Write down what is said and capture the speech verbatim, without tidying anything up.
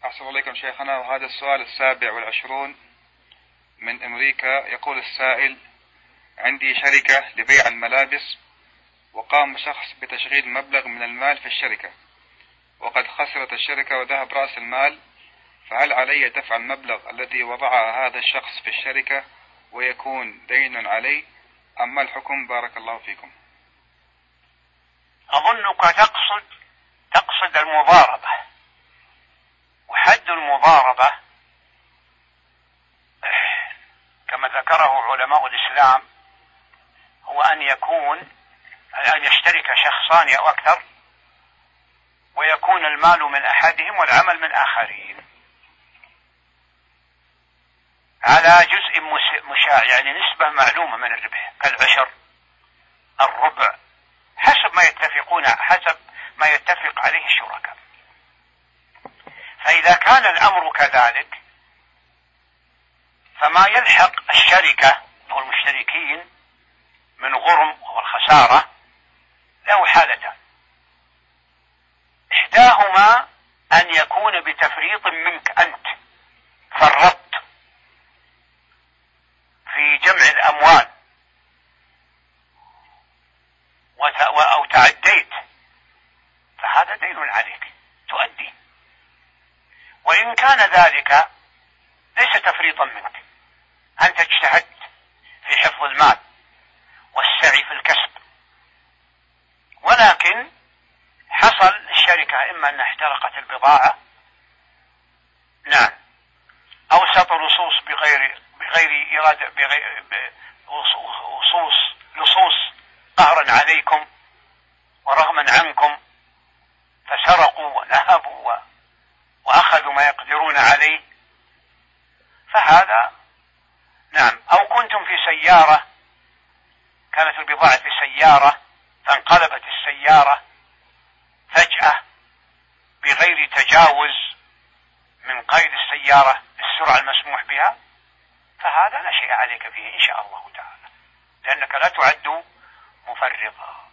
أحسن الله إليكم شيخنا. وهذا السؤال السابع والعشرون من أمريكا. يقول السائل: عندي شركة لبيع الملابس، وقام شخص بتشغيل مبلغ من المال في الشركة، وقد خسرت الشركة وذهب رأس المال، فهل علي دفع المبلغ الذي وضعه هذا الشخص في الشركة ويكون دين علي، أم ما الحكم؟ بارك الله فيكم. أظنك تقصد تقصد المضاربة، وحد المضاربة كما ذكره علماء الإسلام هو أن يكون أن يشترك شخصان أو أكثر، ويكون المال من أحدهم والعمل من آخرين على جزء مشاع، يعني نسبة معلومة من الربح كالعشر الربع، حسب ما يتفقون حسب ما يتفق عليه الشركاء. فإذا كان الأمر كذلك فما يلحق الشركة أو المشتركين من غرم والخسارة له حالتان: إحداهما أن يكون بتفريط منك أنت، فرطت في جمع الأموال أو تعديت، فهذا دين عليك تؤدي. وإن كان ذلك ليس تفريطا منك، أنت اجتهدت في حفظ المال والسعي في الكسب، ولكن حصل الشركة إما أن احترقت البضاعة، نعم، أو سطوا لصوص بغير بغير إرادة، بغير لصوص لصوص قهرا عليكم ورغما عنكم، فسرقوا ونهبوا وأخذوا ما يقدرون عليه، فهذا نعم. أو كنتم في سيارة، كانت البضاعة في سيارة فانقلبت السيارة فجأة بغير تجاوز من قيد السيارة بالسرعة المسموح بها، فهذا لا شيء عليك فيه إن شاء الله تعالى، لأنك لا تعد مفرطا.